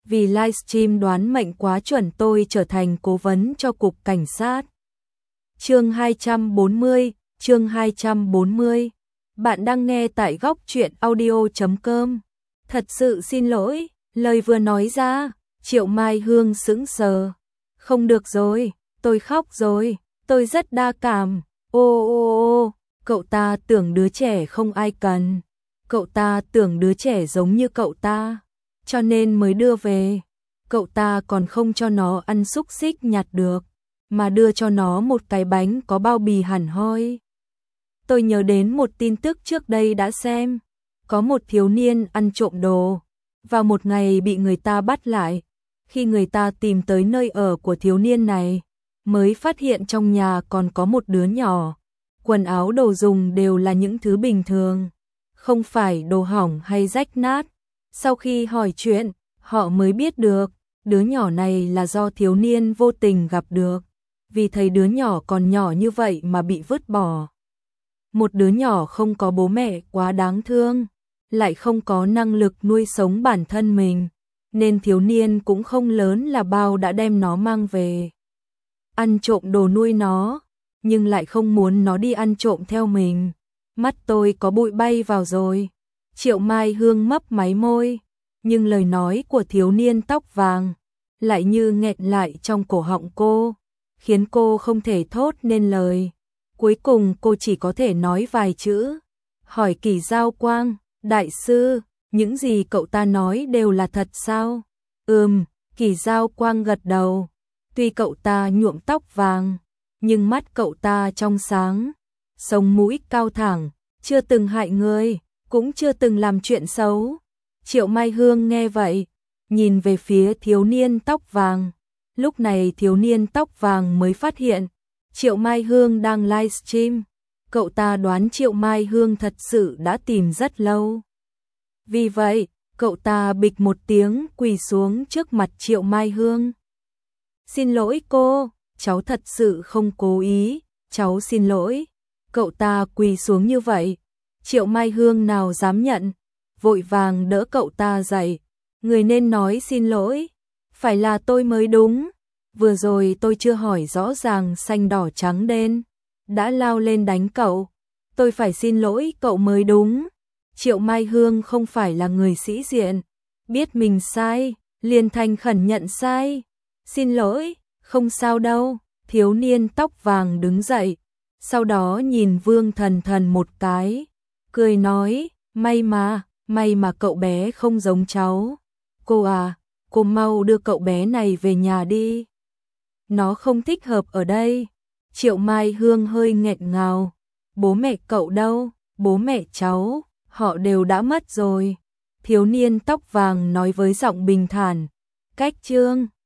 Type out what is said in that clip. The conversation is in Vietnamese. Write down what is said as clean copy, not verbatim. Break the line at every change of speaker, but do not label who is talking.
Vì livestream đoán mệnh quá chuẩn tôi trở thành cố vấn cho cục cảnh sát. Chương 240, chương 240. Bạn đang nghe tại góc truyện audio.com. Thật sự xin lỗi, lời vừa nói ra, Triệu Mai Hương sững sờ. Không được rồi, tôi khóc rồi, tôi rất đa cảm. Ô, cậu ta tưởng đứa trẻ không ai cần. Cậu ta tưởng đứa trẻ giống như cậu ta, cho nên mới đưa về. Cậu ta còn không cho nó ăn xúc xích nhặt được, mà đưa cho nó một cái bánh có bao bì hẳn hoi. Tôi nhớ đến một tin tức trước đây đã xem, có một thiếu niên ăn trộm đồ, vào một ngày bị người ta bắt lại. Khi người ta tìm tới nơi ở của thiếu niên này, mới phát hiện trong nhà còn có một đứa nhỏ. Quần áo đồ dùng đều là những thứ bình thường, không phải đồ hỏng hay rách nát. Sau khi hỏi chuyện, họ mới biết được, đứa nhỏ này là do thiếu niên vô tình gặp được, vì thấy đứa nhỏ còn nhỏ như vậy mà bị vứt bỏ. Một đứa nhỏ không có bố mẹ quá đáng thương, lại không có năng lực nuôi sống bản thân mình, nên thiếu niên cũng không lớn là bao đã đem nó mang về. Ăn trộm đồ nuôi nó, nhưng lại không muốn nó đi ăn trộm theo mình. Mắt tôi có bụi bay vào rồi. Triệu Mai Hương mấp máy môi, nhưng lời nói của thiếu niên tóc vàng lại như nghẹn lại trong cổ họng cô, khiến cô không thể thốt nên lời. Cuối cùng cô chỉ có thể nói vài chữ. Hỏi Kỳ Giao Quang, đại sư, những gì cậu ta nói đều là thật sao? Kỳ Giao Quang gật đầu. Tuy cậu ta nhuộm tóc vàng, nhưng mắt cậu ta trong sáng, sống mũi cao thẳng, chưa từng hại người, cũng chưa từng làm chuyện xấu. Triệu Mai Hương nghe vậy, nhìn về phía thiếu niên tóc vàng. Lúc này thiếu niên tóc vàng mới phát hiện Triệu Mai Hương đang livestream. Cậu ta đoán Triệu Mai Hương thật sự đã tìm rất lâu. Vì vậy, cậu ta bịch một tiếng quỳ xuống trước mặt Triệu Mai Hương. Xin lỗi cô, cháu thật sự không cố ý, cháu xin lỗi. Cậu ta quỳ xuống như vậy, Triệu Mai Hương nào dám nhận, vội vàng đỡ cậu ta dậy. Người nên nói xin lỗi, phải là tôi mới đúng. Vừa rồi tôi chưa hỏi rõ ràng xanh đỏ trắng đen, đã lao lên đánh cậu. Tôi phải xin lỗi cậu mới đúng. Triệu Mai Hương không phải là người sĩ diện, biết mình sai, liền thành khẩn nhận sai. Xin lỗi, không sao đâu. Thiếu niên tóc vàng đứng dậy, sau đó nhìn Vương Thần Thần một cái, cười nói, may mà cậu bé không giống cháu. Cô à, cô mau đưa cậu bé này về nhà đi. Nó không thích hợp ở đây. Triệu Mai Hương hơi nghẹn ngào. Bố mẹ cậu đâu? Bố mẹ cháu, họ đều đã mất rồi. Thiếu niên tóc vàng nói với giọng bình thản. Cách chương